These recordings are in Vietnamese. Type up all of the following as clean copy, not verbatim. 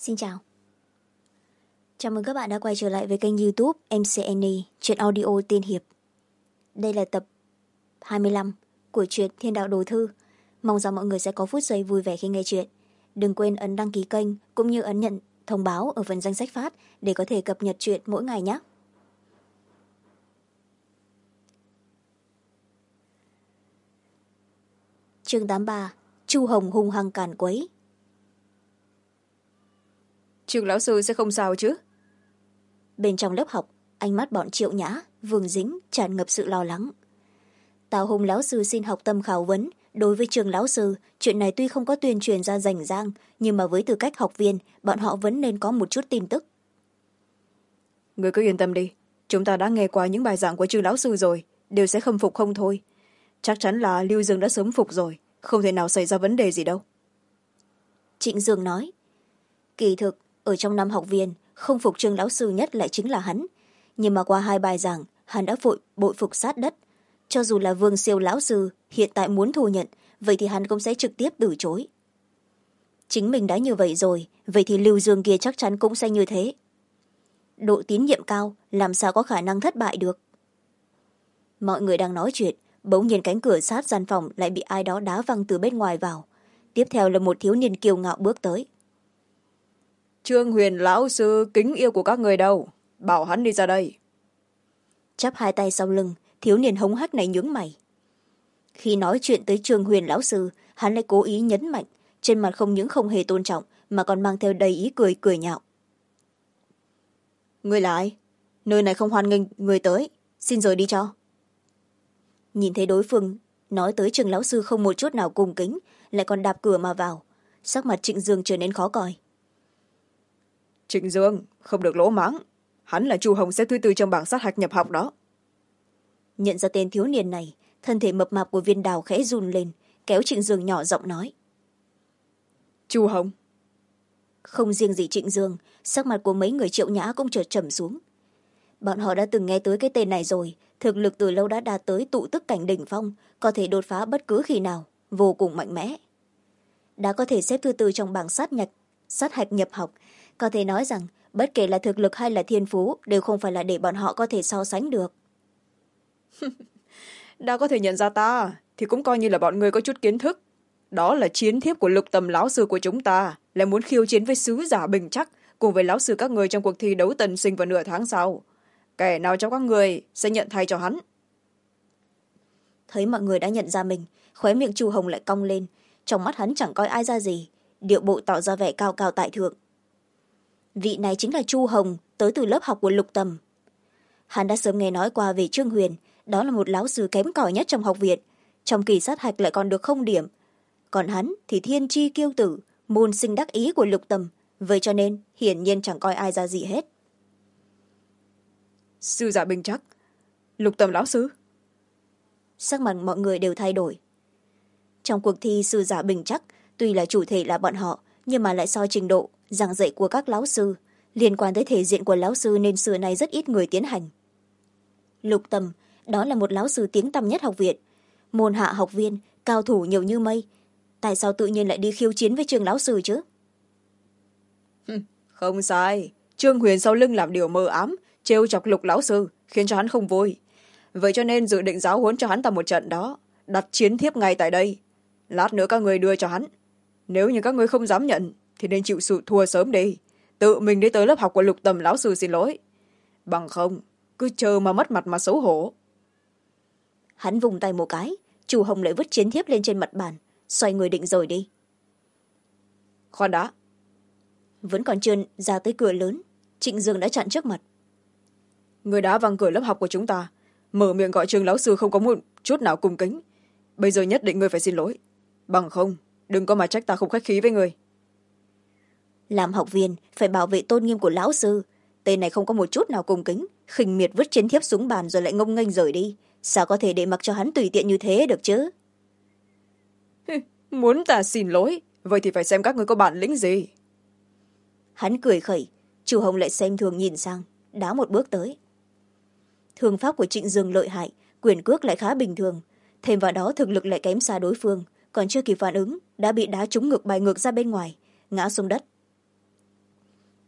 Xin chào. Chào mừng các bạn đã quay trở lại với kênh YouTube MCNE, truyện audio tiên hiệp. Đây là tập 25 của truyện Thiên Đạo Đồ Thư. Mong rằng mọi người sẽ có phút giây vui vẻ khi nghe truyện. Đừng quên ấn đăng ký kênh cũng như ấn nhận thông báo ở phần danh sách phát để có thể cập nhật truyện mỗi ngày nhé. Chương 83. Chu Hồng hung hăng càn quấy. Trương lão sư sẽ không sao chứ? Bên trong lớp học, ánh mắt bọn Triệu Nhã, Vương Dính tràn ngập sự lo lắng. Tào Hùng lão sư xin học tâm khảo vấn. Đối với Trương lão sư, chuyện này tuy không có tuyên truyền ra rành rang, nhưng mà với tư cách học viên, bọn họ vẫn nên có một chút tin tức. Người cứ yên tâm đi, chúng ta đã nghe qua những bài giảng của Trương lão sư rồi, đều sẽ khâm phục không thôi. Chắc chắn là Lưu Dương đã sớm phục rồi, không thể nào xảy ra vấn đề gì đâu. Trịnh Dương nói, kỳ thực ở trong năm học viên, không phục Trương lão sư nhất lại chính là hắn, nhưng mà qua 2 bài giảng, hắn đã bội phục sát đất. Cho dù là Vương Siêu lão sư hiện tại muốn thu nhận, vậy thì hắn cũng sẽ trực tiếp từ chối. Chính mình đã như vậy rồi, vậy thì Lưu Dương kia chắc chắn cũng sẽ như thế. Độ tín nhiệm cao, làm sao có khả năng thất bại được. Mọi người đang nói chuyện, bỗng nhiên cánh cửa sát gian phòng lại bị ai đó đá văng từ bên ngoài vào. Tiếp theo là một thiếu niên kiêu ngạo bước tới. Trương Huyền lão sư kính yêu của các người đâu, bảo hắn đi ra đây. Chắp 2 tay sau lưng, thiếu niên hống hách này nhướng mày. Khi nói chuyện tới Trương Huyền lão sư, hắn lại cố ý nhấn mạnh, trên mặt không những không hề tôn trọng mà còn mang theo đầy ý cười cười nhạo. Người là ai? Nơi này không hoan nghênh người tới, xin rời đi cho. Nhìn thấy đối phương nói tới Trương lão sư không một chút nào cung kính, lại còn đạp cửa mà vào, sắc mặt Trịnh Dương trở nên khó coi. Trịnh Dương không được lỗ mãng, hắn là Chu Hồng xếp thứ 4 trong bảng sát hạch nhập học đó. Nhận ra tên thiếu niên này, thân thể mập mạp của Viên Đào khẽ run lên, kéo Trịnh Dương nhỏ giọng nói. Chu Hồng. Không riêng gì Trịnh Dương, sắc mặt của mấy người Triệu Nhã cũng chợt trầm xuống. Bọn họ đã từng nghe tới cái tên này rồi, thực lực từ lâu đã đạt tới tụ tức cảnh đỉnh phong, có thể đột phá bất cứ khi nào, vô cùng mạnh mẽ. Đã có thể xếp thứ 4 trong bảng sát hạch nhập học, có thể nói rằng bất kể là thực lực hay là thiên phú đều không phải là để bọn họ có thể so sánh được. Đã có thể nhận ra ta thì cũng coi như là bọn người có chút kiến thức. Đó là chiến thiếp của Lục Tầm lão sư của chúng ta, lại muốn khiêu chiến với sứ giả Bình Trắc cùng với lão sư các người trong cuộc thi đấu tần sinh vào nửa tháng sau. Kẻ nào trong các người sẽ nhận thay cho hắn. Thấy mọi người đã nhận ra mình, khóe miệng Chu Hồng lại cong lên, trong mắt hắn chẳng coi ai ra gì, điệu bộ tỏ ra vẻ cao cao tại thượng. Vị này chính là Chu Hồng, tới từ lớp học của Lục Tầm. Hắn đã sớm nghe nói qua về Trương Huyền, đó là một lão sư kém cỏi nhất trong học viện, trong kỳ sát hạch lại còn được 0 điểm. Còn hắn thì thiên chi kiêu tử, môn sinh đắc ý của Lục Tầm, vậy cho nên hiển nhiên chẳng coi ai ra gì hết. Sư giả Bình Trắc, Lục Tầm lão sư. Sắc mặt mọi người đều thay đổi. Trong cuộc thi sư giả Bình Trắc, tuy là chủ thể là bọn họ, nhưng mà lại so trình độ giảng dạy của các lão sư, liên quan tới thể diện của lão sư nên xưa nay rất ít người tiến hành. Lục Tầm, đó là một lão sư tiếng tăm nhất học viện, môn hạ học viên cao thủ nhiều như mây, tại sao tự nhiên lại đi khiêu chiến với Trương lão sư chứ? Không sai, Trương Huyền sau lưng làm điều mờ ám, trêu chọc Lục lão sư, khiến cho hắn không vui. Vậy cho nên dự định giáo huấn cho hắn ta một trận đó, đặt chiến thiếp ngay tại đây. Lát nữa các người đưa cho hắn. Nếu như các người không dám nhận thì nên chịu sự thua sớm đi, tự mình đi tới lớp học của Lục Tầm lão sư xin lỗi. Bằng không cứ chờ mà mất mặt mà xấu hổ. Hắn vùng tay một cái, Chu Hồng lại vứt chiến thiếp lên trên mặt bàn, xoay người định rời đi. Khoan đã. Vẫn còn chưa ra tới cửa lớn, Trịnh Dương đã chặn trước mặt. Người đã văng cửa lớp học của chúng ta, mở miệng gọi Trương lão sư không có một chút nào cung kính. Bây giờ nhất định người phải xin lỗi, bằng không đừng có mà trách ta không khách khí với người. Làm học viên phải bảo vệ tôn nghiêm của lão sư, tên này không có một chút nào cung kính, khinh miệt vứt chiến thiếp xuống bàn rồi lại ngông nghênh rời đi, sao có thể để mặc cho hắn tùy tiện như thế được chứ? Muốn ta xin lỗi, vậy thì phải xem các người có bản lĩnh gì. Hắn cười khẩy, Chu Hồng lại xem thường nhìn sang, đá một bước tới. Thương pháp của Trịnh Dương lợi hại, quyền cước lại khá bình thường, thêm vào đó thực lực lại kém xa đối phương, còn chưa kịp phản ứng đã bị đá trúng ngược, bay ngược ra bên ngoài, ngã xuống đất.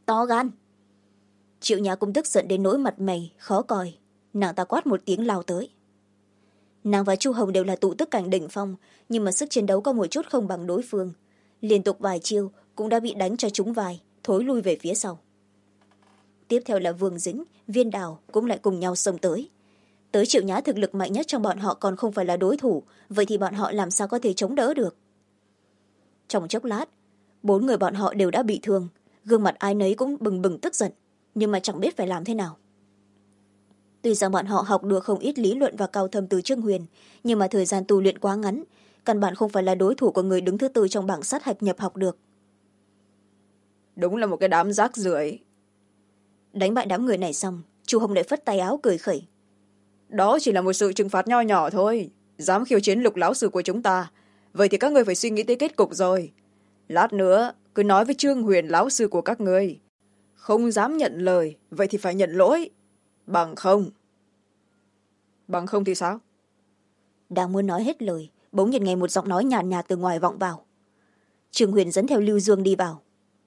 To gan. Triệu Nhã cũng tức giận đến nỗi mặt mày khó coi, nàng ta quát một tiếng lao tới. Nàng và Chu Hồng đều là tụ tức cảnh đỉnh phong, nhưng mà sức chiến đấu có một chút không bằng đối phương, liên tục vài chiêu cũng đã bị đánh cho trúng vai, thối lui về phía sau. Tiếp theo là Vương Dĩnh, Viên Đào cũng lại cùng nhau xông tới. Tới Triệu Nhã thực lực mạnh nhất trong bọn họ còn không phải là đối thủ, vậy thì bọn họ làm sao có thể chống đỡ được. Trong chốc lát, 4 người bọn họ đều đã bị thương, gương mặt ai nấy cũng bừng bừng tức giận, nhưng mà chẳng biết phải làm thế nào. Tuy rằng bọn họ học được không ít lý luận và cao thâm từ Trương Huyền, nhưng mà thời gian tu luyện quá ngắn, căn bản không phải là đối thủ của người đứng thứ tư trong bảng sát hạch nhập học được. Đúng là một cái đám rác rưởi. Đánh bại đám người này xong, Chu Hồng lại phất tay áo cười khẩy. Đó chỉ là một sự trừng phạt nho nhỏ thôi. Dám khiêu chiến Lục lão sư của chúng ta, vậy thì các ngươi phải suy nghĩ tới kết cục rồi. Lát nữa cứ nói với Trương Huyền lão sư của các ngươi, không dám nhận lời vậy thì phải nhận lỗi. Bằng không thì sao? Đang muốn nói hết lời, bỗng nhiên nghe một giọng nói nhàn nhạt từ ngoài vọng vào. Trương Huyền dẫn theo Lưu Dương đi vào.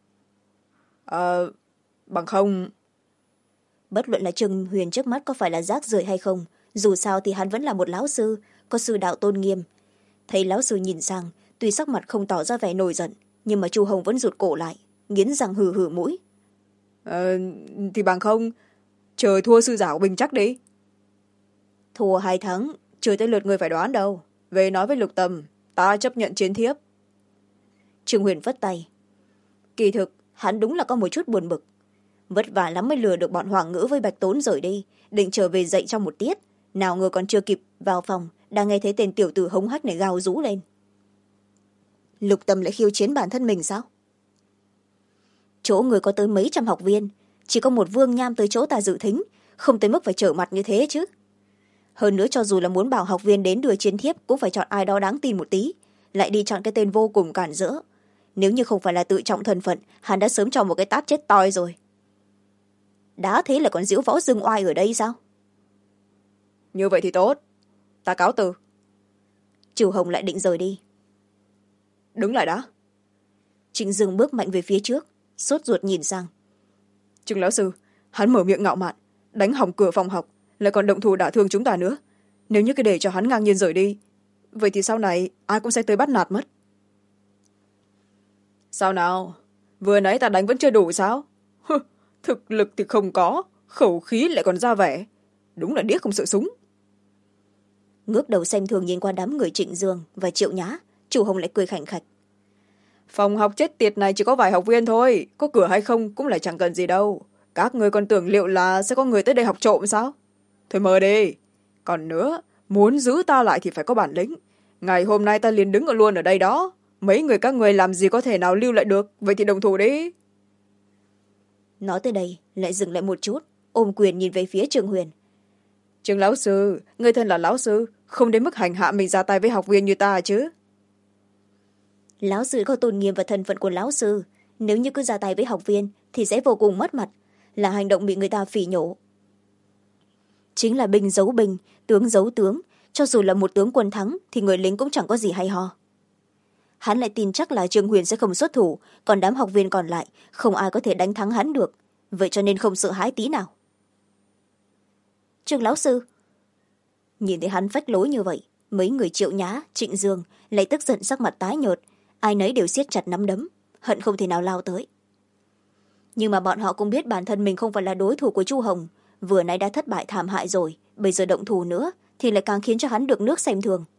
Bằng không. Bất luận là Trương Huyền trước mắt có phải là rác rưởi hay không, dù sao thì hắn vẫn là một lão sư, có sư đạo tôn nghiêm. Thấy lão sư nhìn sang, tuy sắc mặt không tỏ ra vẻ nổi giận, nhưng mà Chu Hồng vẫn rụt cổ lại, nghiến răng hừ hừ mũi. Thì bằng không, trời thua sư giả của mình chắc đi. Thua 2 thắng, chưa tới lượt người phải đoán đâu. Về nói với Lục Tầm, ta chấp nhận chiến thiếp. Trương Huyền vất tay. Kỳ thực hắn đúng là có một chút buồn bực, vất vả lắm mới lừa được bọn Hoàng Ngữ với Bạch Tốn rời đi, định trở về dạy trong một tiết, nào ngờ còn chưa kịp vào phòng đã nghe thấy tên tiểu tử hống hách này gào rú lên. Lục Tầm lại khiêu chiến bản thân mình sao? Chỗ người có tới mấy trăm học viên, chỉ có một Vương Nham tới chỗ ta dự thính, không tới mức phải trở mặt như thế chứ. Hơn nữa cho dù là muốn bảo học viên đến đưa chiến thiếp cũng phải chọn ai đó đáng tin một tí, lại đi chọn cái tên vô cùng cản rỡ. Nếu như không phải là tự trọng thân phận, hắn đã sớm cho một cái tát chết toi rồi. Đã thế là còn diễu võ dương oai ở đây sao? Như vậy thì tốt, ta cáo từ. Chu Hồng lại định rời đi. Đứng lại đã. Trịnh Dương bước mạnh về phía trước, sốt ruột nhìn sang. Trương lão sư, hắn mở miệng ngạo mạn, đánh hỏng cửa phòng học, lại còn động thủ đả thương chúng ta nữa. Nếu như cứ để cho hắn ngang nhiên rời đi, vậy thì sau này ai cũng sẽ tới bắt nạt mất. Sao nào, vừa nãy ta đánh vẫn chưa đủ sao? Thực lực thì không có, khẩu khí lại còn ra vẻ, đúng là điếc không sợ súng. Ngước đầu xem thường nhìn qua đám người Trịnh Dương và Triệu Nhã, Chu Hồng lại cười khảnh khạch. Phòng học chết tiệt này chỉ có vài học viên thôi, có cửa hay không cũng là chẳng cần gì đâu. Các người còn tưởng liệu là sẽ có người tới đây học trộm sao? Thôi mời đi. Còn nữa, muốn giữ ta lại thì phải có bản lĩnh. Ngày hôm nay ta liền đứng luôn ở đây đó. Mấy người các người làm gì có thể nào lưu lại được, vậy thì đồng thủ đi. Nói tới đây lại dừng lại một chút, ôm quyền nhìn về phía Trương Huyền. Trương lão sư, người thân là lão sư, không đến mức hành hạ mình ra tay với học viên như ta chứ. Lão sư có tôn nghiêm và thân phận của lão sư, nếu như cứ ra tay với học viên thì sẽ vô cùng mất mặt, là hành động bị người ta phỉ nhổ. Chính là binh giấu binh, tướng giấu tướng, cho dù là một tướng quân thắng thì người lính cũng chẳng có gì hay ho. Hắn lại tin chắc là Trương Huyền sẽ không xuất thủ, còn đám học viên còn lại không ai có thể đánh thắng hắn được, vậy cho nên không sợ hãi tí nào. Trương lão sư. Nhìn thấy hắn phách lối như vậy, mấy người Triệu Nhã, Trịnh Dương lại tức giận sắc mặt tái nhợt, ai nấy đều siết chặt nắm đấm, hận không thể nào lao tới. Nhưng mà bọn họ cũng biết bản thân mình không phải là đối thủ của Chu Hồng, vừa nãy đã thất bại thảm hại rồi, bây giờ động thủ nữa thì lại càng khiến cho hắn được nước xem thường.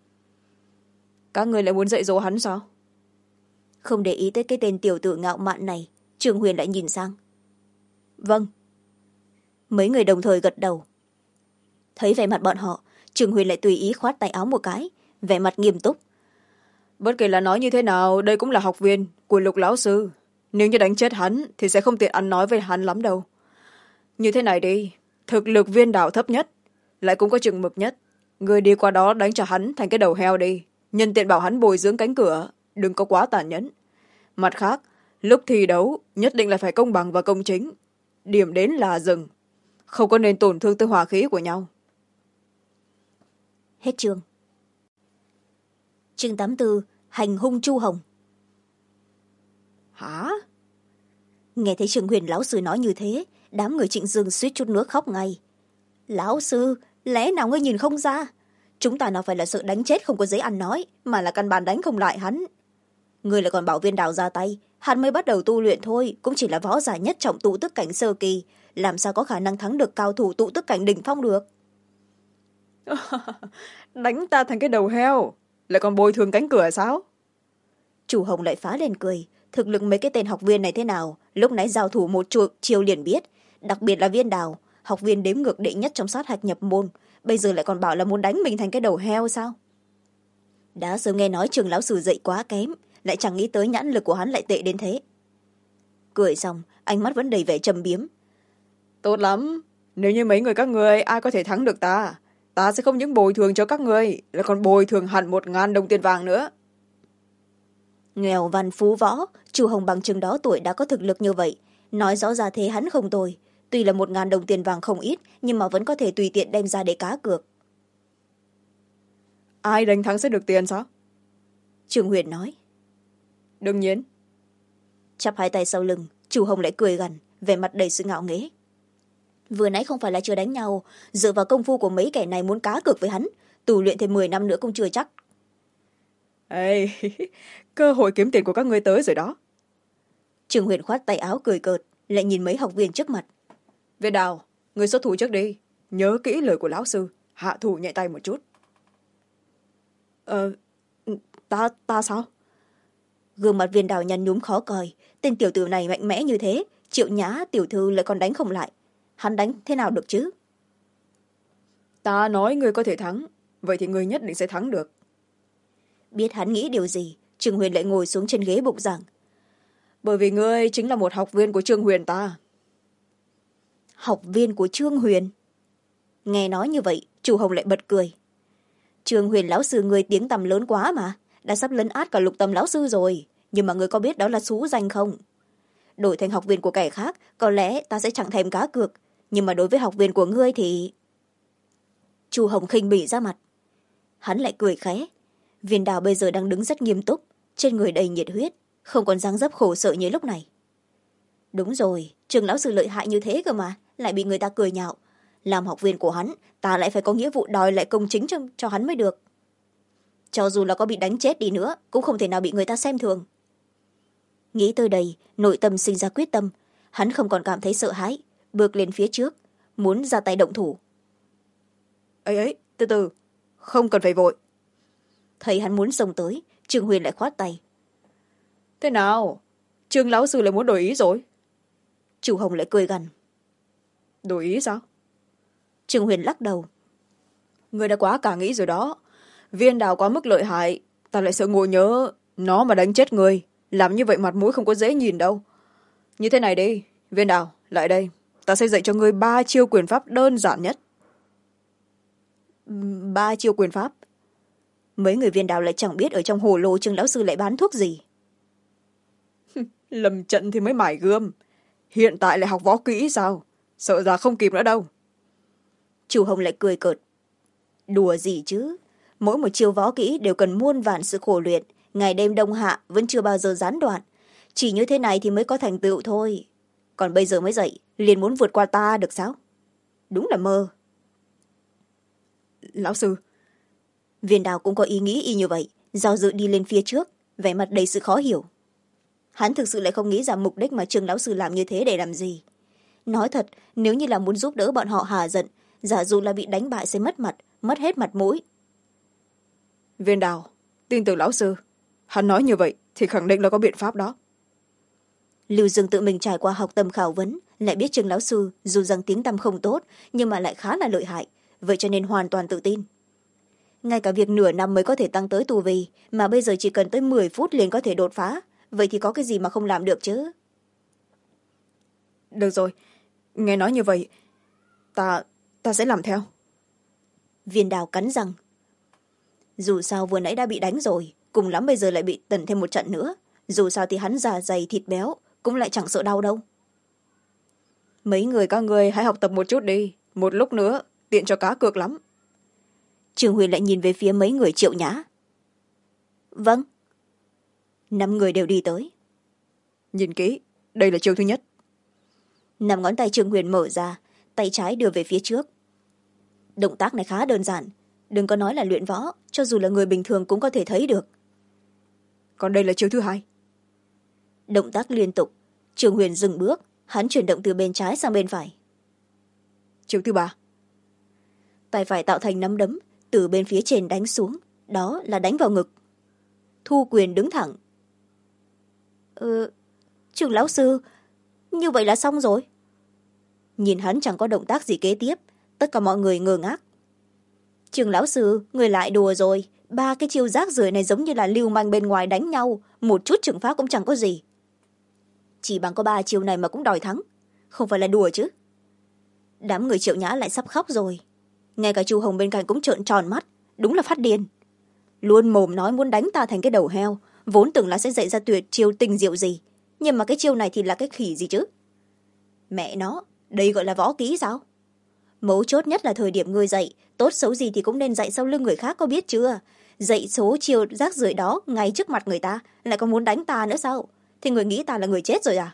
Các người lại muốn dạy dỗ hắn sao? Không để ý tới cái tên tiểu tử ngạo mạn này, Trương Huyền lại nhìn sang. Vâng. Mấy người đồng thời gật đầu. Thấy vẻ mặt bọn họ, Trương Huyền lại tùy ý khoát tay áo một cái, vẻ mặt nghiêm túc. Bất kể là nói như thế nào, đây cũng là học viên của Lục lão sư. Nếu như đánh chết hắn thì sẽ không tiện ăn nói với hắn lắm đâu. Như thế này đi, thực lực Viên Đào thấp nhất, lại cũng có chừng mực nhất. Người đi qua đó đánh cho hắn thành cái đầu heo đi. Nhân tiện bảo hắn bồi dưỡng cánh cửa, đừng có quá tàn nhẫn. Mặt khác, lúc thi đấu nhất định là phải công bằng và công chính. Điểm đến là dừng, không có nên tổn thương tới hòa khí của nhau. Hết chương. Chương 84, hành hung Chu Hồng. Hả? Nghe thấy Trương Huyền lão sư nói như thế, đám người Trịnh Dương suýt chút nữa khóc ngay. Lão sư, lẽ nào ngươi nhìn không ra? Chúng ta nào phải là sợ đánh chết không có giấy ăn nói, mà là căn bản đánh không lại hắn. Ngươi lại còn bảo Viên Đào ra tay, hắn mới bắt đầu tu luyện thôi, cũng chỉ là võ giả nhất trọng tụ tức cảnh sơ kỳ, làm sao có khả năng thắng được cao thủ tụ tức cảnh đỉnh phong được. Đánh ta thành cái đầu heo, lại còn bồi thường cánh cửa sao? Chủ Hồng lại phá lên cười, thực lực mấy cái tên học viên này thế nào, lúc nãy giao thủ một chiều liền biết, đặc biệt là Viên Đào, học viên đếm ngược đệ nhất trong sát hạch nhập môn, bây giờ lại còn bảo là muốn đánh mình thành cái đầu heo sao? Đã sớm nghe nói Trường lão sư dạy quá kém, lại chẳng nghĩ tới nhãn lực của hắn lại tệ đến thế. Cười xong, ánh mắt vẫn đầy vẻ trầm biếm. Tốt lắm, nếu như mấy người các người ai có thể thắng được ta sẽ không những bồi thường cho các người, lại còn bồi thường hẳn 1.000 đồng tiền vàng nữa. Nghèo văn phú võ, Chu Hồng bằng chừng đó tuổi đã có thực lực như vậy, nói rõ ra thế hắn không tồi, tuy là 1.000 đồng tiền vàng không ít, nhưng mà vẫn có thể tùy tiện đem ra để cá cược. Ai đánh thắng sẽ được tiền sao? Trương Huyền nói. Đương nhiên. Chắp hai tay sau lưng, Chu Hồng lại cười gằn, vẻ mặt đầy sự ngạo nghễ. Vừa nãy không phải là chưa đánh nhau, dựa vào công phu của mấy kẻ này muốn cá cược với hắn, tu luyện thêm 10 năm nữa cũng chưa chắc. Ê, cơ hội kiếm tiền của các ngươi tới rồi đó. Trương Huyền khoát tay áo cười cợt, lại nhìn mấy học viên trước mặt. Viên Đào, người xuất thủ trước đi, nhớ kỹ lời của lão sư, hạ thủ nhẹ tay một chút. Ta sao? Gương mặt Viên Đào nhăn nhúm khó coi, tên tiểu tử này mạnh mẽ như thế, Triệu Nhã tiểu thư lại còn đánh không lại, hắn đánh thế nào được chứ? Ta nói ngươi có thể thắng, vậy thì ngươi nhất định sẽ thắng được. Biết hắn nghĩ điều gì, Trương Huyền lại ngồi xuống trên ghế bục giảng. Bởi vì ngươi chính là một học viên của Trương Huyền ta. Học viên của Trương Huyền? Nghe nói như vậy, Chu Hồng lại bật cười. Trương Huyền lão sư người tiếng tầm lớn quá mà, đã sắp lấn át cả Lục Tâm lão sư rồi, nhưng mà người có biết đó là xú danh không? Đổi thành học viên của kẻ khác, có lẽ ta sẽ chẳng thèm cá cược, nhưng mà đối với học viên của ngươi thì... Chu Hồng khinh bỉ ra mặt. Hắn lại cười khẽ. Viên Đào bây giờ đang đứng rất nghiêm túc, trên người đầy nhiệt huyết, không còn dáng dấp khổ sở như lúc này. Đúng rồi, Trương lão sư lợi hại như thế cơ mà, lại bị người ta cười nhạo. Làm học viên của hắn, ta lại phải có nghĩa vụ đòi lại công chính cho hắn mới được. Cho dù là có bị đánh chết đi nữa, cũng không thể nào bị người ta xem thường. Nghĩ tới đây, nội tâm sinh ra quyết tâm, hắn không còn cảm thấy sợ hãi, bước lên phía trước, muốn ra tay động thủ. Ấy, từ từ, không cần phải vội. Thấy hắn muốn xông tới, Trương Huyền lại khoát tay. Thế nào, Trương lão sư lại muốn đổi ý rồi? Chu Hồng lại cười gằn. Đổi ý sao? Trương Huyền lắc đầu. Người đã quá cả nghĩ rồi đó. Viên Đào quá mức lợi hại, ta lại sợ ngộ nhớ nó mà đánh chết người, làm như vậy mặt mũi không có dễ nhìn đâu. Như thế này đi, Viên Đào, lại đây, ta sẽ dạy cho ngươi 3 chiêu quyền pháp đơn giản nhất. 3 chiêu quyền pháp? Mấy người Viên Đào lại chẳng biết ở trong hồ lô Trương lão sư lại bán thuốc gì. Lầm trận thì mới mải gươm, hiện tại lại học võ kỹ sao? Sợ ra không kịp nữa đâu. Chu Hồng lại cười cợt. Đùa gì chứ, mỗi một chiêu võ kỹ đều cần muôn vàn sự khổ luyện, ngày đêm đông hạ vẫn chưa bao giờ gián đoạn, chỉ như thế này thì mới có thành tựu thôi. Còn bây giờ mới dậy liền muốn vượt qua ta được sao? Đúng là mơ. Lão sư. Viên Đào cũng có ý nghĩ y như vậy, do dự đi lên phía trước, vẻ mặt đầy sự khó hiểu. Hắn thực sự lại không nghĩ ra mục đích mà Trương lão sư làm như thế để làm gì. Nói thật, nếu như là muốn giúp đỡ bọn họ hà giận, giả dụ là bị đánh bại sẽ mất mặt, mất hết mặt mũi. Viên Đào, tin tưởng lão sư, hắn nói như vậy thì khẳng định là có biện pháp đó. Lưu Dương tự mình trải qua học tâm khảo vấn, lại biết Trương lão sư dù rằng tiếng tăm không tốt nhưng mà lại khá là lợi hại, vậy cho nên hoàn toàn tự tin. Ngay cả việc nửa năm mới có thể tăng tới tu vi, mà bây giờ chỉ cần tới 10 phút liền có thể đột phá, vậy thì có cái gì mà không làm được chứ? Được rồi, nghe nói như vậy, ta sẽ làm theo. Viên Đào cắn răng. Dù sao vừa nãy đã bị đánh rồi, cùng lắm bây giờ lại bị tần thêm một trận nữa, dù sao thì hắn già dày thịt béo cũng lại chẳng sợ đau đâu. Mấy người các người hãy học tập một chút đi, một lúc nữa tiện cho cá cược lắm. Trương Huyền lại nhìn về phía mấy người Triệu Nhã. Vâng. 5 người đều đi tới. Nhìn kỹ, đây là chiêu thứ nhất. năm ngón tay Trương Huyền mở ra, tay trái đưa về phía trước. Động tác này khá đơn giản, đừng có nói là luyện võ, cho dù là người bình thường cũng có thể thấy được. Còn đây là chiêu thứ hai. Động tác liên tục, Trương Huyền dừng bước, hắn chuyển động từ bên trái sang bên phải. Chiêu thứ ba. Tay phải tạo thành nắm đấm, từ bên phía trên đánh xuống, đó là đánh vào ngực. Thu quyền đứng thẳng. Trương lão sư, như vậy là xong rồi. Nhìn hắn chẳng có động tác gì kế tiếp, tất cả mọi người ngơ ngác. Trương lão sư, người lại đùa rồi, ba cái chiêu rác rưởi này giống như là lưu manh bên ngoài đánh nhau, một chút trừng phạt cũng chẳng có gì. Chỉ bằng có ba chiêu này mà cũng đòi thắng, không phải là đùa chứ. Đám người Triệu Nhã lại sắp khóc rồi, ngay cả Chu Hồng bên cạnh cũng trợn tròn mắt, đúng là phát điên. Luôn mồm nói muốn đánh ta thành cái đầu heo, vốn tưởng là sẽ dạy ra tuyệt chiêu tinh diệu gì, nhưng mà cái chiêu này thì là cái khỉ gì chứ. Mẹ nó, đây gọi là võ kỹ sao? Mấu chốt nhất là thời điểm ngươi dạy, tốt xấu gì thì cũng nên dạy sau lưng người khác, có biết chưa? Dạy số chiêu rác rưởi đó ngay trước mặt người ta, lại còn muốn đánh ta nữa sao? Thì người nghĩ ta là người chết rồi à?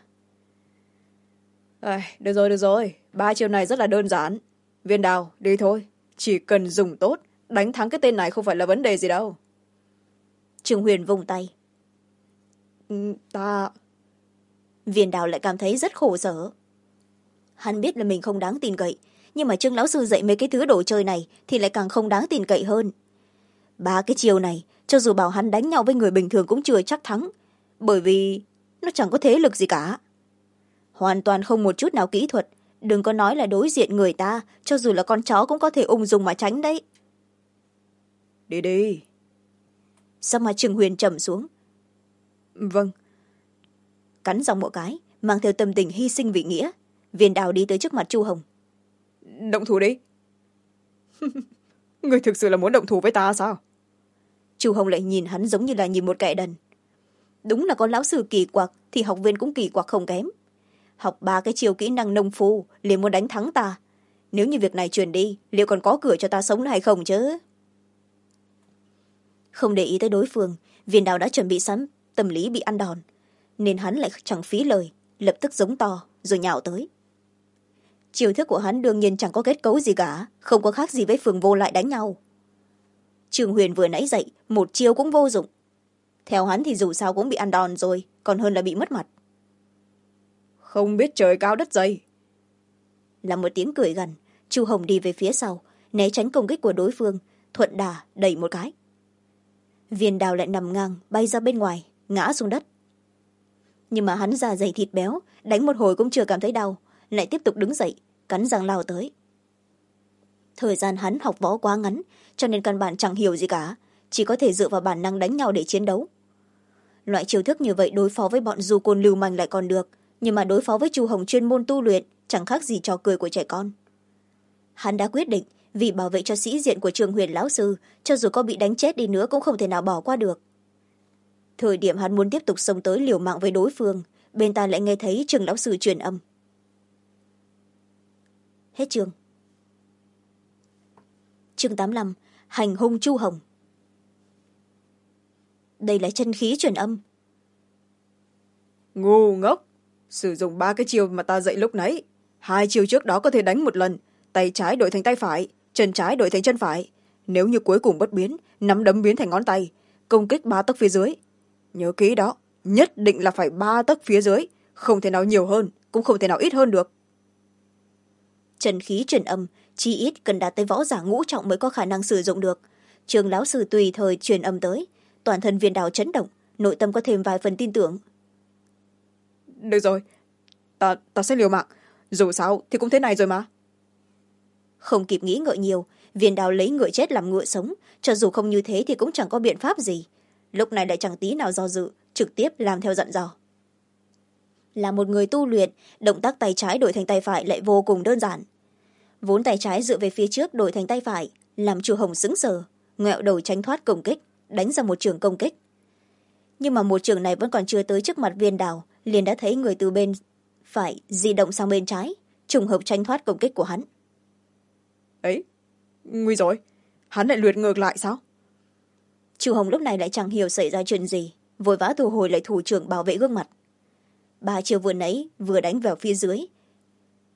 Được rồi, ba chiêu này rất là đơn giản. Viên Đào, đi thôi, chỉ cần dùng tốt, đánh thắng cái tên này không phải là vấn đề gì đâu. Trương Huyền vung tay. Ta... Viên Đào lại cảm thấy rất khổ sở. Hắn biết là mình không đáng tin cậy, nhưng mà Trương lão sư dạy mấy cái thứ đồ chơi này thì lại càng không đáng tin cậy hơn. Ba cái chiêu này, cho dù bảo hắn đánh nhau với người bình thường cũng chưa chắc thắng, bởi vì nó chẳng có thế lực gì cả. Hoàn toàn không một chút nào kỹ thuật, đừng có nói là đối diện người ta, cho dù là con chó cũng có thể ung dung mà tránh đấy. Đi đi. Sao mà Trương Huyền trầm xuống. Vâng. Cắn răng một cái, mang theo tâm tình hy sinh vì nghĩa, Viên Đào đi tới trước mặt Chu Hồng. Động thủ đi. Người thực sự là muốn động thủ với ta sao? Chu Hồng lại nhìn hắn giống như là nhìn một kẻ đần. Đúng là con lão sư kỳ quặc thì học viên cũng kỳ quặc không kém. Học ba cái chiêu kỹ năng nông phu liền muốn đánh thắng ta. Nếu như việc này truyền đi, liệu còn có cửa cho ta sống hay không chứ? Không để ý tới đối phương, Viên Đào đã chuẩn bị sẵn tâm lý bị ăn đòn, nên hắn lại chẳng phí lời, lập tức giống to rồi nhào tới. Chiêu thức của hắn đương nhiên chẳng có kết cấu gì cả, không có khác gì với Phường Vô Lại đánh nhau. Trương Huyền vừa nãy dậy, một chiêu cũng vô dụng. Theo hắn thì dù sao cũng bị ăn đòn rồi, còn hơn là bị mất mặt. Không biết trời cao đất dày. Là một tiếng cười gằn, Chu Hồng đi về phía sau, né tránh công kích của đối phương, thuận đà đẩy một cái. Viên Đào lại nằm ngang bay ra bên ngoài, ngã xuống đất. Nhưng mà hắn da dày thịt béo, đánh một hồi cũng chưa cảm thấy đau, lại tiếp tục đứng dậy, cắn răng lao tới. Thời gian hắn học võ quá ngắn, cho nên căn bản chẳng hiểu gì cả, chỉ có thể dựa vào bản năng đánh nhau để chiến đấu. Loại chiêu thức như vậy đối phó với bọn du côn lưu manh lại còn được, nhưng mà đối phó với Chu Hồng chuyên môn tu luyện chẳng khác gì trò cười của trẻ con. Hắn đã quyết định vì bảo vệ cho sĩ diện của Trương Huyền lão sư, cho dù có bị đánh chết đi nữa cũng không thể nào bỏ qua được. Thời điểm hắn muốn tiếp tục xông tới liều mạng với đối phương, bên tai lại nghe thấy Trương lão sư truyền âm. Hết chương. Chương 85, hành hung Chu Hồng. Đây là chân khí truyền âm. Ngu ngốc, sử dụng ba cái chiêu mà ta dạy lúc nãy. Hai chiêu trước đó có thể đánh một lần, tay trái đổi thành tay phải, chân trái đổi thành chân phải. Nếu như cuối cùng bất biến, nắm đấm biến thành ngón tay, công kích 3 tấc phía dưới. Nhớ kỹ đó, nhất định là phải 3 tấc phía dưới, không thể nào nhiều hơn, cũng không thể nào ít hơn được. Chân khí truyền âm chi ít cần đạt tới võ giả ngũ trọng mới có khả năng sử dụng được. Trường lão sư tùy thời truyền âm tới, toàn thân Viên Đào chấn động, nội tâm có thêm vài phần tin tưởng. Được rồi, ta sẽ liều mạng, dù sao thì cũng thế này rồi mà. Không kịp nghĩ ngợi nhiều, Viên Đào lấy ngựa chết làm ngựa sống, cho dù không như thế thì cũng chẳng có biện pháp gì. Lúc này lại chẳng tí nào do dự, trực tiếp làm theo dặn dò. Là một người tu luyện, động tác tay trái đổi thành tay phải lại vô cùng đơn giản. Vốn tay trái dựa về phía trước đổi thành tay phải, làm Chu Hồng sững sờ, ngẹo đầu tránh thoát công kích, đánh ra một trường công kích. Nhưng mà một trường này vẫn còn chưa tới trước mặt Viên Đào, liền đã thấy người từ bên phải di động sang bên trái, trùng hợp tránh thoát công kích của hắn. Ấy, nguy rồi, hắn lại luyện ngược lại sao? Chu Hồng lúc này lại chẳng hiểu xảy ra chuyện gì, vội vã thu hồi lại thủ trưởng bảo vệ gương mặt. Ba chiều vừa nãy vừa đánh vào phía dưới,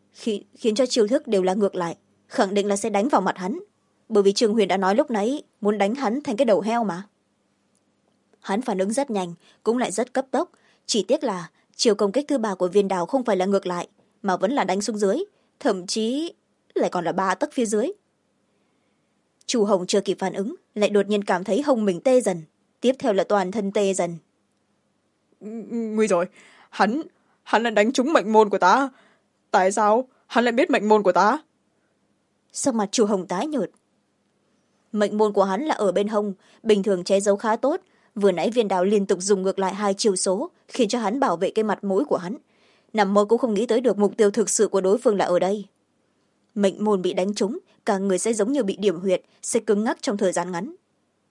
khiến cho chiêu thức đều là ngược lại, khẳng định là sẽ đánh vào mặt hắn, bởi vì Trương Huyền đã nói lúc nãy muốn đánh hắn thành cái đầu heo mà. Hắn phản ứng rất nhanh, cũng lại rất cấp tốc, chỉ tiếc là chiều công kích thứ ba của Viên Đào không phải là ngược lại, mà vẫn là đánh xuống dưới, thậm chí lại còn là 3 tấc phía dưới. Chu Hồng chưa kịp phản ứng, lại đột nhiên cảm thấy hông mình tê dần, tiếp theo là toàn thân tê dần. Nguy rồi, hắn lại đánh trúng mệnh môn của ta. Tại sao hắn lại biết mệnh môn của ta? Sắc mặt Chu Hồng tái nhợt. Mệnh môn của hắn là ở bên hông, bình thường che giấu khá tốt, vừa nãy Viên Đào liên tục dùng ngược lại 2 chiêu số, khiến cho hắn bảo vệ cái mặt mũi của hắn. Nằm mơ cũng không nghĩ tới được mục tiêu thực sự của đối phương là ở đây. Mệnh môn bị đánh trúng, cả người sẽ giống như bị điểm huyệt, sẽ cứng ngắc trong thời gian ngắn.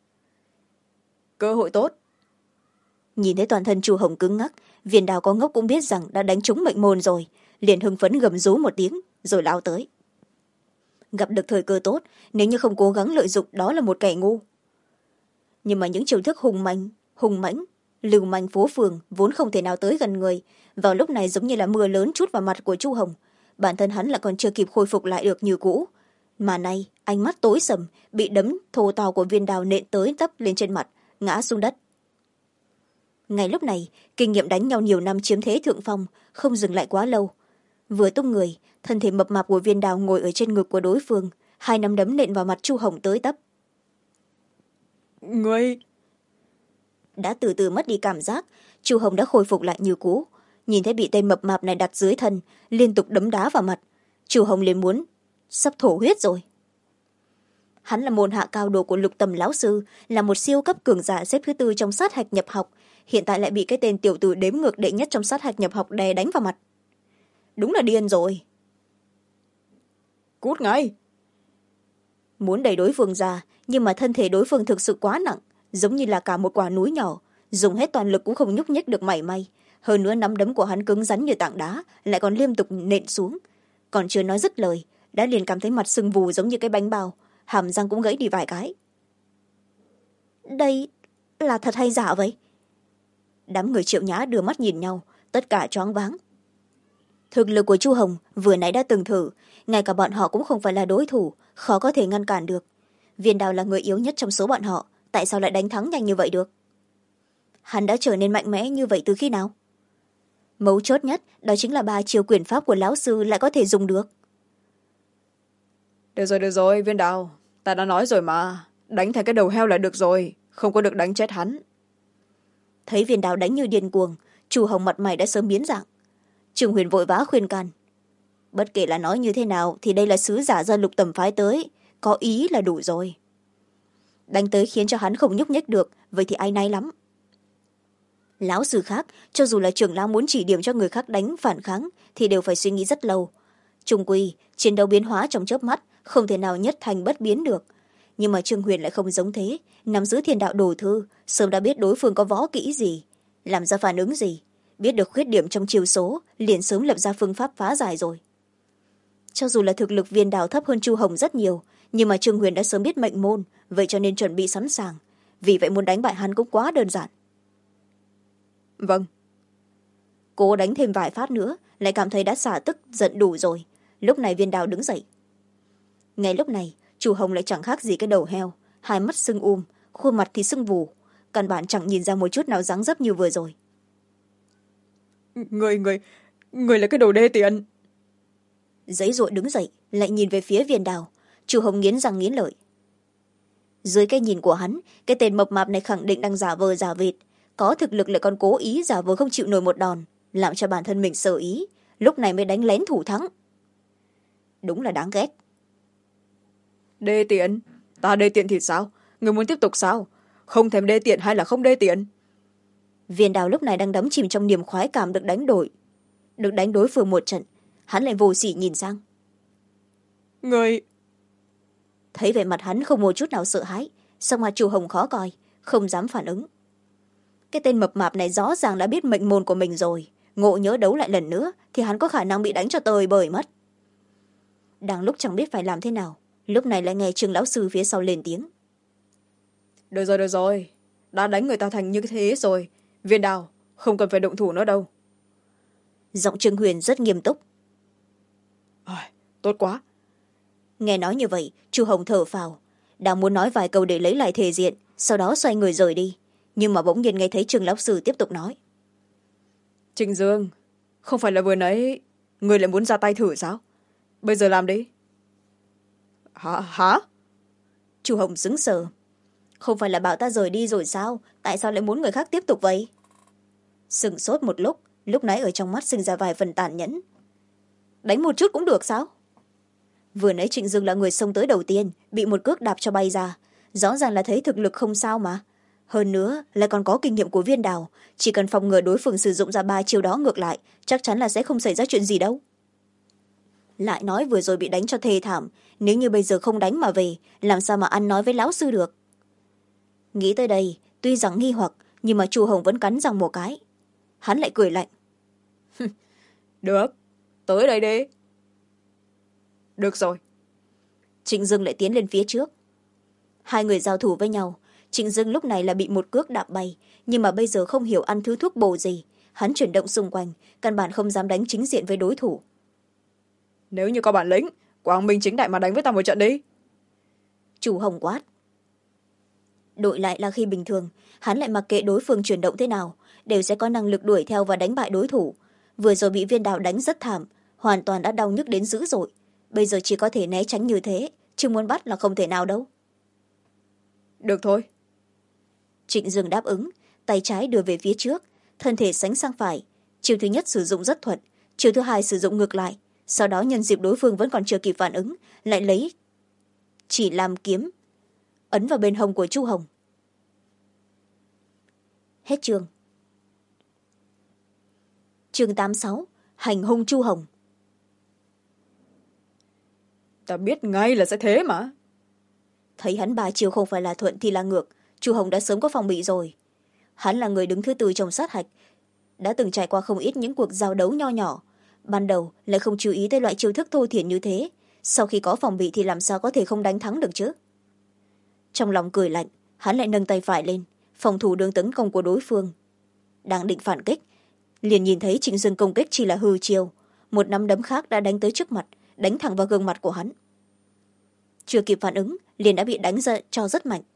Cơ hội tốt. Nhìn thấy toàn thân Chu Hồng cứng ngắc, Viên Đào có ngốc cũng biết rằng đã đánh trúng mệnh môn rồi, liền hưng phấn gầm rú một tiếng rồi lao tới. Gặp được thời cơ tốt, nếu như không cố gắng lợi dụng đó là một kẻ ngu. Nhưng mà những chiêu thức hùng mãnh lưu manh phố phường vốn không thể nào tới gần người, vào lúc này giống như là mưa lớn trút vào mặt của Chu Hồng, bản thân hắn lại còn chưa kịp khôi phục lại được như cũ, mà nay ánh mắt tối sầm, bị đấm thô to của Viên Đào nện tới tấp lên trên mặt, ngã xuống đất. Ngay lúc này, kinh nghiệm đánh nhau nhiều năm chiếm thế thượng phong, không dừng lại quá lâu. Vừa tung người, thân thể mập mạp của Viên Đào ngồi ở trên ngực của đối phương, 2 nắm đấm nện vào mặt Chu Hồng tới tấp. Ngươi... Đã từ từ mất đi cảm giác, Chu Hồng đã khôi phục lại như cũ. Nhìn thấy bị tên mập mạp này đặt dưới thân, liên tục đấm đá vào mặt, Chu Hồng liền muốn sắp thổ huyết rồi. Hắn là môn hạ cao đồ của Lục Tầm lão sư, là một siêu cấp cường giả xếp thứ 4 trong sát hạch nhập học, hiện tại lại bị cái tên tiểu tử đếm ngược đệ nhất trong sát hạch nhập học đè đánh vào mặt. Đúng là điên rồi. Cút ngay. Muốn đẩy đối phương ra, nhưng mà thân thể đối phương thực sự quá nặng, giống như là cả một quả núi nhỏ, dùng hết toàn lực cũng không nhúc nhích được mảy may. Hơn nữa nắm đấm của hắn cứng rắn như tảng đá, lại còn liên tục nện xuống. Còn chưa nói dứt lời, đã liền cảm thấy mặt sưng vù giống như cái bánh bao, hàm răng cũng gãy đi vài cái. Đây là thật hay giả vậy? Đám người Triệu Nhã đưa mắt nhìn nhau, tất cả choáng váng. Thực lực của Chu Hồng vừa nãy đã từng thử, ngay cả bọn họ cũng không phải là đối thủ, khó có thể ngăn cản được. Viên Đào là người yếu nhất trong số bọn họ, tại sao lại đánh thắng nhanh như vậy được? Hắn đã trở nên mạnh mẽ như vậy từ khi nào? Mấu chốt nhất đó chính là 3 chiêu quyền pháp của lão sư lại có thể dùng được. Được rồi, Viên Đào, ta đã nói rồi mà, đánh thành cái đầu heo là được rồi, không có được đánh chết hắn. Thấy Viên Đào đánh như điên cuồng, Chu Hồng mặt mày đã sớm biến dạng. Trương Huyền vội vã khuyên can. Bất kể là nói như thế nào thì đây là sứ giả do Lục Tầm phái tới, có ý là đủ rồi. Đánh tới khiến cho hắn không nhúc nhích được, vậy thì áy náy lắm. Lão sư khác, cho dù là trưởng lão muốn chỉ điểm cho người khác đánh phản kháng thì đều phải suy nghĩ rất lâu. Chung quy, chiến đấu biến hóa trong chớp mắt, không thể nào nhất thành bất biến được. Nhưng mà Trương Huyền lại không giống thế, nắm giữ thiên đạo đồ thư, sớm đã biết đối phương có võ kỹ gì, làm ra phản ứng gì, biết được khuyết điểm trong chiêu số, liền sớm lập ra phương pháp phá giải rồi. Cho dù là thực lực Viên Đào thấp hơn Chu Hồng rất nhiều, nhưng mà Trương Huyền đã sớm biết mệnh môn, vậy cho nên chuẩn bị sẵn sàng. Vì vậy muốn đánh bại hắn cũng quá đơn giản. Vâng. Cố đánh thêm vài phát nữa, lại cảm thấy đã xả tức giận đủ rồi. Lúc này Viên Đào đứng dậy. Ngay lúc này, Chu Hồng lại chẳng khác gì cái đầu heo, 2 mắt sưng khuôn mặt thì sưng vù, căn bản chẳng nhìn ra một chút nào dáng dấp như vừa rồi. Người là cái đồ đê tiện. Giấy ruộng đứng dậy, lại nhìn về phía Viên Đào. Chu Hồng nghiến răng nghiến lợi. Dưới cái nhìn của hắn, cái tên mập mạp này khẳng định đang giả vờ giả vịt, có thực lực lại còn cố ý giả vờ không chịu nổi một đòn, làm cho bản thân mình sợ ý, lúc này mới đánh lén thủ thắng. Đúng là đáng ghét. Đê tiện? Ta đê tiện thì sao? Người muốn tiếp tục sao? Không thèm đê tiện hay là không đê tiện? Viên Đào lúc này đang đắm chìm trong niềm khoái cảm được đánh đối phương một trận. Hắn lại vô sỉ nhìn sang. Người... Thấy vẻ mặt hắn không một chút nào sợ hãi, song mặt Chu Hồng khó coi, không dám phản ứng. Cái tên mập mạp này rõ ràng đã biết mệnh môn của mình rồi, ngộ nhớ đấu lại lần nữa thì hắn có khả năng bị đánh cho tơi bời mất. Đang lúc chẳng biết phải làm thế nào, lúc này lại nghe Trương lão sư phía sau lên tiếng. Được rồi, đã đánh người ta thành như thế rồi, Viên Đào không cần phải động thủ nữa đâu. Giọng Trương Huyền rất nghiêm túc. tốt quá. Nghe nói như vậy chu hồng thở phào, đang muốn nói vài câu để lấy lại thể diện, sau đó xoay người rời đi, nhưng mà bỗng nhiên nghe thấy Trương lão sư tiếp tục nói. Trịnh Dương, không phải là vừa nãy người lại muốn ra tay thử sao? Bây giờ làm đi. Hả? Chu hồng sững sờ. Không phải là bảo ta rời đi rồi sao, tại sao lại muốn người khác tiếp tục vậy? Sừng sốt một lúc nãy ở trong mắt sinh ra vài phần tàn nhẫn. Đánh một chút cũng được sao? Vừa nãy Trịnh Dương là người xông tới đầu tiên, bị một cước đạp cho bay ra, rõ ràng là thấy thực lực không sao mà. Hơn nữa lại còn có kinh nghiệm của Viên Đào, chỉ cần phòng ngừa đối phương sử dụng ra 3 chiêu đó ngược lại, chắc chắn là sẽ không xảy ra chuyện gì đâu. Lại nói vừa rồi bị đánh cho thê thảm, nếu như bây giờ không đánh mà về, làm sao mà ăn nói với lão sư được? Nghĩ tới đây, tuy rằng nghi hoặc, nhưng mà chu hồng vẫn cắn răng một cái. Hắn lại cười lạnh. Được, tới đây đi. Được rồi. Trịnh Dương lại tiến lên phía trước. Hai người giao thủ với nhau. Trịnh Dương lúc này là bị một cước đạp bay, nhưng mà bây giờ không hiểu ăn thứ thuốc bổ gì. Hắn chuyển động xung quanh, căn bản không dám đánh chính diện với đối thủ. Nếu như có bản lĩnh, quang minh chính đại mà đánh với ta một trận đi. Chu hồng quát. Đổi lại là khi bình thường, hắn lại mặc kệ đối phương chuyển động thế nào, đều sẽ có năng lực đuổi theo và đánh bại đối thủ. Vừa rồi bị Viên Đào đánh rất thảm, hoàn toàn đã đau nhức đến dữ dội. Bây giờ chỉ có thể né tránh như thế, chứ muốn bắt là không thể nào đâu. Được thôi. Trịnh Dương đáp ứng, tay trái đưa về phía trước, thân thể sánh sang phải. Chiều thứ nhất sử dụng rất thuận, chiều thứ hai sử dụng ngược lại. Sau đó nhân dịp đối phương vẫn còn chưa kịp phản ứng, lại lấy chỉ làm kiếm ấn vào bên hông của chu hồng. Hết chương. Chương 86, hành hung chu hồng. Ta biết ngay là sẽ thế mà. Thấy hắn 3 chiều không phải là thuận thì là ngược, chu hồng đã sớm có phòng bị rồi. Hắn là người đứng thứ 4 trong sát hạch, đã từng trải qua không ít những cuộc giao đấu nho nhỏ, ban đầu lại không chú ý tới loại chiêu thức thô thiển như thế, sau khi có phòng bị thì làm sao có thể không đánh thắng được chứ. Trong lòng cười lạnh, hắn lại nâng tay phải lên phòng thủ đường tấn công của đối phương. Đang định phản kích, liền nhìn thấy Trịnh Dương công kích chỉ là hư chiêu, một nắm đấm khác đã đánh tới trước mặt, đánh thẳng vào gương mặt của hắn. Chưa kịp phản ứng liền đã bị đánh ra cho rất mạnh.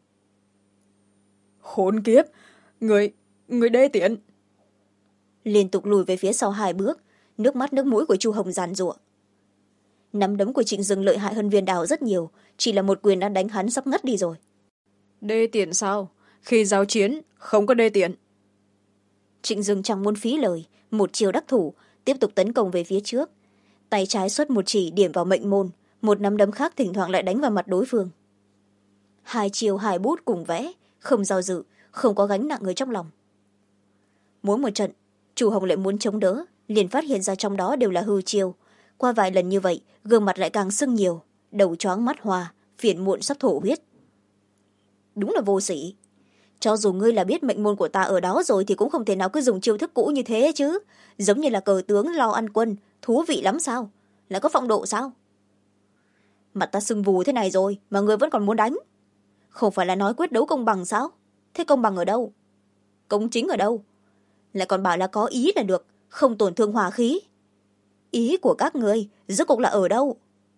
Khốn kiếp, người đê tiện. Liên tục lùi về phía sau 2 bước, nước mắt nước mũi của chu hồng giàn giụa. Nắm đấm của Trịnh Dương lợi hại hơn Viên Đào rất nhiều, chỉ là một quyền đã đánh hắn sắp ngất đi rồi. Đê tiện sao? Khi giao chiến không có đê tiện. Trịnh Dương chẳng muốn phí lời, một chiều đắc thủ, tiếp tục tấn công về phía trước. Tay trái xuất một chỉ điểm vào mệnh môn, một nắm đấm khác thỉnh thoảng lại đánh vào mặt đối phương. 2 chiều 2 bút cùng vẽ, không do dự, không có gánh nặng ở trong lòng. Mỗi một trận, chủ hồng lại muốn chống đỡ, liền phát hiện ra trong đó đều là hư chiều. Qua vài lần như vậy, gương mặt lại càng sưng nhiều, đầu choáng mắt hoa, phiền muộn sắp thổ huyết. Đúng là vô sĩ. Cho dù ngươi là biết mệnh môn của ta ở đó rồi thì cũng không thể nào cứ dùng chiêu thức cũ như thế chứ. Giống như là cờ tướng lo ăn quân, thú vị lắm sao? Lại có phong độ sao? Mặt ta sưng vù thế này rồi mà ngươi vẫn còn muốn đánh. Không phải là nói quyết đấu công bằng sao? Thế công bằng ở đâu? Công chính ở đâu? Lại còn bảo là có ý là được, không tổn thương hòa khí. Ý của các ngươi rốt cuộc là ở đâu?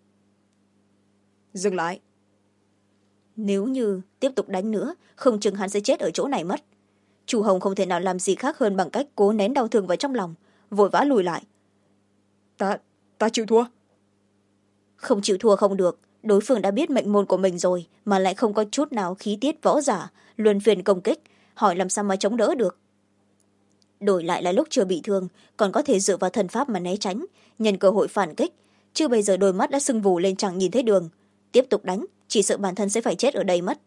Dừng lại. Nếu như tiếp tục đánh nữa, không chừng hắn sẽ chết ở chỗ này mất. Chu hồng không thể nào làm gì khác hơn bằng cách cố nén đau thương vào trong lòng, vội vã lùi lại. Ta chịu thua. Không chịu thua không được, đối phương đã biết mệnh môn của mình rồi mà lại không có chút nào khí tiết võ giả, luân phiền công kích, hỏi làm sao mà chống đỡ được. Đổi lại là lúc chưa bị thương, còn có thể dựa vào thần pháp mà né tránh, nhân cơ hội phản kích, chứ bây giờ đôi mắt đã sưng vù lên chẳng nhìn thấy đường. Tiếp tục đánh, chỉ sợ bản thân sẽ phải chết ở đây mất.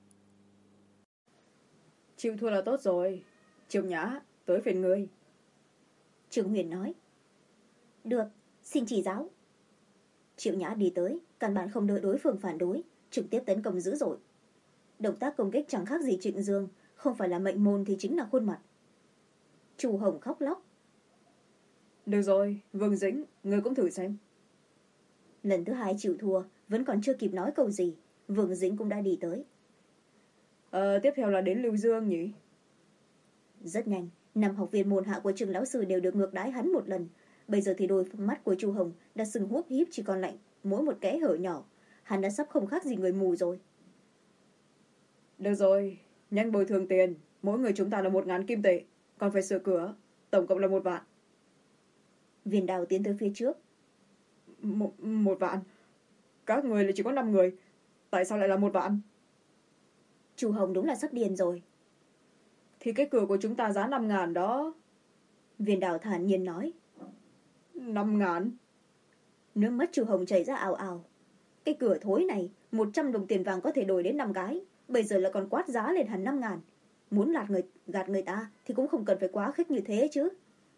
Chịu thua là tốt rồi. Triệu Nhã, tới phiền ngươi. Trương Huyền nói. Được, xin chỉ giáo. Triệu Nhã đi tới, căn bản không đợi đối phương phản đối, trực tiếp tấn công dữ dội. Động tác công kích chẳng khác gì Trịnh Dương, không phải là mệnh môn thì chính là khuôn mặt. Chu hồng khóc lóc. Được rồi, Vương Dĩnh, ngươi cũng thử xem. Lần thứ 2 chịu thua, vẫn còn chưa kịp nói câu gì, Vương Dĩnh cũng đã đi tới. Tiếp theo là đến Lưu Dương nhỉ? Rất nhanh, 5 học viên môn hạ của Trương lão sư đều được ngược đãi hắn một lần. Bây giờ thì đôi mắt của Chu Hồng đã sưng húp híp chỉ còn lại mỗi một kẽ hở nhỏ. Hắn đã sắp không khác gì người mù rồi. Được rồi, nhanh bồi thường tiền. Mỗi người chúng ta là 1.000 kim tệ. Còn phải sửa cửa, tổng cộng là 1 vạn. Viên Đào tiến tới phía trước. 1 vạn? Các người là chỉ có 5 người. Tại sao lại là 1 vạn? Chu Hồng đúng là sắp điên rồi. Thì cái cửa của chúng ta giá 5.000 đó. Viên Đào thản nhiên nói. 5.000? Nước mắt Chu Hồng chảy ra ào ào. Cái cửa thối này 100 đồng tiền vàng có thể đổi đến 5 cái. Bây giờ lại còn quát giá lên hẳn 5.000. Muốn gạt người ta thì cũng không cần phải quá khích như thế chứ.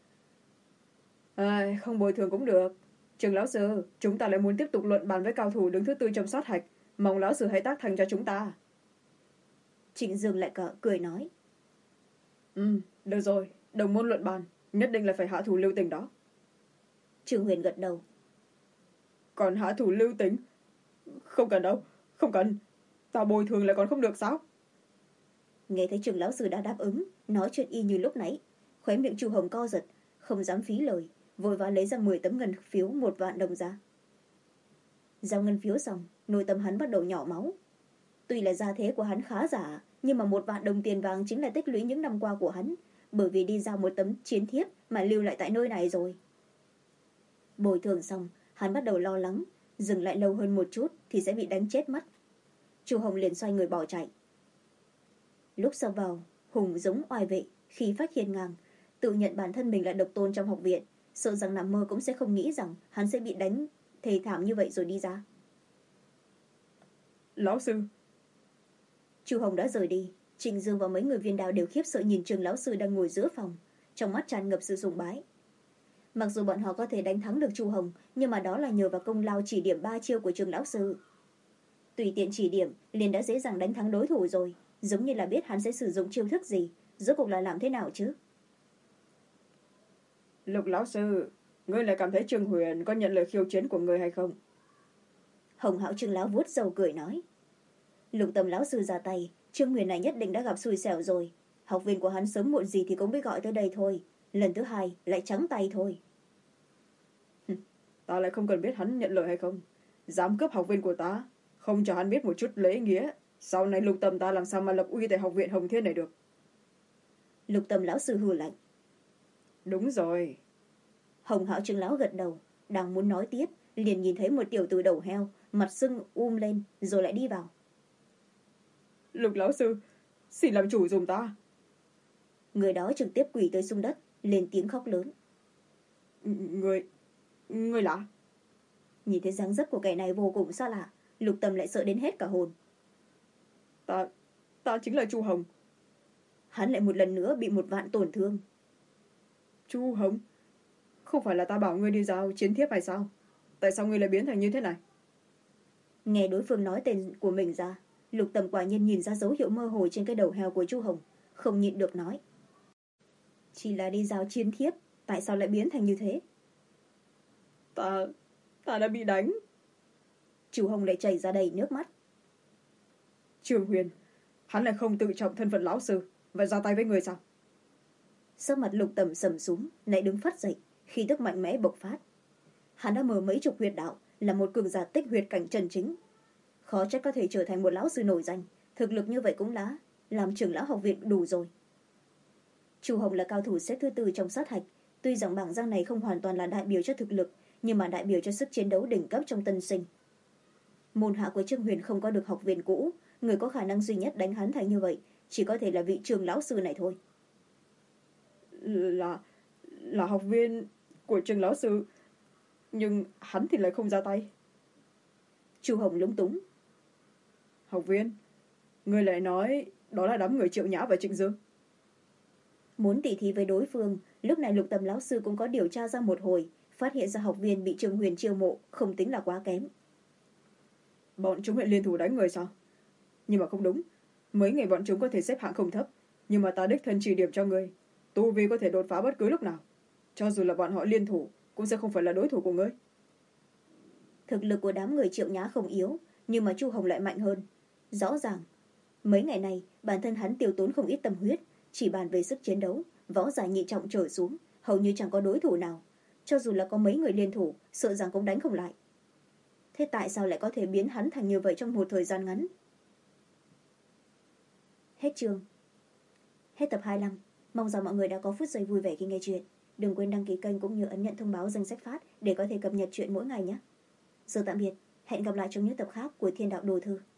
Không bồi thường cũng được. Trường lão sư, chúng ta lại muốn tiếp tục luận bàn với cao thủ đứng thứ 4 trong sát hạch. Mong lão sư hãy tác thành cho chúng ta. Trịnh Dương lại cười nói. Được rồi, đồng môn luận bàn. Nhất định là phải hạ thủ lưu tình đó. Trương Huyền gật đầu. Còn hạ thủ lưu tình? Không cần đâu, không cần. Ta bồi thường lại còn không được sao? Nghe thấy Trường lão sư đã đáp ứng, nói chuyện y như lúc nãy. Khóe miệng Chu Hồng co giật, không dám phí lời, vội vã lấy ra 10 tấm ngân phiếu 1 vạn đồng ra. Giao ngân phiếu xong, nội tâm hắn bắt đầu nhỏ máu. Tuy là gia thế của hắn khá giả, nhưng mà 1 vạn đồng tiền vàng chính là tích lũy những năm qua của hắn, bởi vì đi giao một tấm chiến thiếp mà lưu lại tại nơi này rồi. Bồi thường xong, hắn bắt đầu lo lắng, dừng lại lâu hơn một chút thì sẽ bị đánh chết mất. Chu Hồng liền xoay người bỏ chạy. Lúc sau vào, Hùng giống oai vệ, khí phách hiên ngang, tự nhận bản thân mình là độc tôn trong học viện, sợ rằng nằm mơ cũng sẽ không nghĩ rằng hắn sẽ bị đánh thê thảm như vậy rồi đi ra. Lão sư. Chu Hồng đã rời đi. Trịnh Dương và mấy người Viên Đào đều khiếp sợ nhìn Trường lão sư đang ngồi giữa phòng, trong mắt tràn ngập sự sùng bái. Mặc dù bọn họ có thể đánh thắng được Chu Hồng, nhưng mà đó là nhờ vào công lao chỉ điểm 3 chiêu của Trường lão sư. Tùy tiện chỉ điểm liền đã dễ dàng đánh thắng đối thủ rồi, giống như là biết hắn sẽ sử dụng chiêu thức gì, rốt cuộc là làm thế nào chứ. Lục lão sư, ngươi lại cảm thấy Trương Huyền có nhận lời khiêu chiến của ngươi hay không? Hồng Hạo Trương lão vuốt râu cười nói. Lục Tầm lão sư ra tay, Trương Huyền này nhất định đã gặp xui xẻo rồi. Học viên của hắn sớm muộn gì thì cũng biết gọi tới đây thôi. Lần thứ 2 lại trắng tay thôi. Ta lại không cần biết hắn nhận lời hay không. Dám cướp học viên của ta, không cho hắn biết một chút lễ nghĩa, sau này Lục Tầm ta làm sao mà lập uy tại học viện Hồng Thiên này được. Lục Tầm lão sư hừ lạnh. Đúng rồi. Hồng Hạo Trương lão gật đầu, đang muốn nói tiếp, liền nhìn thấy một tiểu tử đầu heo, mặt sưng lên, rồi lại đi vào. Lục lão sư, xin làm chủ dùm ta. Người đó trực tiếp quỳ tới sung đất, lên tiếng khóc lớn. Người là? Nhìn thấy dáng dấp của kẻ này vô cùng xa lạ, Lục Tầm lại sợ đến hết cả hồn. Ta chính là Chu Hồng. Hắn lại một lần nữa bị 1 vạn tổn thương. Chu Hồng? Không phải là ta bảo ngươi đi giao chiến thiếp hay sao? Tại sao ngươi lại biến thành như thế này? Nghe đối phương nói tên của mình ra, Lục Tầm quả nhiên nhìn ra dấu hiệu mơ hồ trên cái đầu heo của Chu Hồng, không nhịn được nói. Chỉ là đi giao chiến thiếp, tại sao lại biến thành như thế? Ta đã bị đánh. Chu Hồng lại chảy ra đầy nước mắt. Trương Huyền, hắn lại không tự trọng thân phận lão sư và ra tay với người sao? Sắc mặt Lục Tầm sầm xuống, lại đứng phát dậy, khí tức mạnh mẽ bộc phát. Hắn đã mở mấy chục huyệt đạo, là một cường giả tích huyệt cảnh chân chính. Khó trách có thể trở thành một lão sư nổi danh, thực lực như vậy cũng đã làm trưởng lão học viện đủ rồi. Chu Hồng là cao thủ xếp thứ 4 trong sát hạch, tuy rằng bảng danh này không hoàn toàn là đại biểu cho thực lực, nhưng mà đại biểu cho sức chiến đấu đỉnh cấp trong tân sinh. Môn hạ của Trương Huyền không có được học viên cũ, người có khả năng duy nhất đánh hắn thành như vậy chỉ có thể là vị trường lão sư này thôi. Là học viên của trường lão sư, nhưng hắn thì lại không ra tay. Chu Hồng lúng túng. Học viên, ngươi lại nói đó là đám người Triệu Nhã và Trịnh Dương. Muốn tỉ thí với đối phương, lúc này Lục Tầm lão sư cũng có điều tra ra một hồi, phát hiện ra học viên bị Trương Huyền chiêu mộ không tính là quá kém. Bọn chúng lại liên thủ đánh người sao? Nhưng mà không đúng, mấy người bọn chúng có thể xếp hạng không thấp, nhưng mà ta đích thân chỉ điểm cho ngươi, tu vi có thể đột phá bất cứ lúc nào. Cho dù là bọn họ liên thủ cũng sẽ không phải là đối thủ của ngươi. Thực lực của đám người Triệu Nhã không yếu, nhưng mà Chu Hồng lại mạnh hơn. Rõ ràng mấy ngày này bản thân hắn tiêu tốn không ít tâm huyết, chỉ bàn về sức chiến đấu, võ giả nhị trọng trở xuống hầu như chẳng có đối thủ nào, cho dù là có mấy người liên thủ sợ rằng cũng đánh không lại. thế tại sao lại có thể biến hắn thành như vậy trong một thời gian ngắn? Hết chương. Hết tập 25. Mong rằng mọi người đã có phút giây vui vẻ khi nghe chuyện. Đừng quên đăng ký kênh cũng như ấn nhận thông báo danh sách phát để có thể cập nhật chuyện mỗi ngày nhé. Giờ tạm biệt, hẹn gặp lại trong những tập khác của Thiên Đạo Đồ Thư.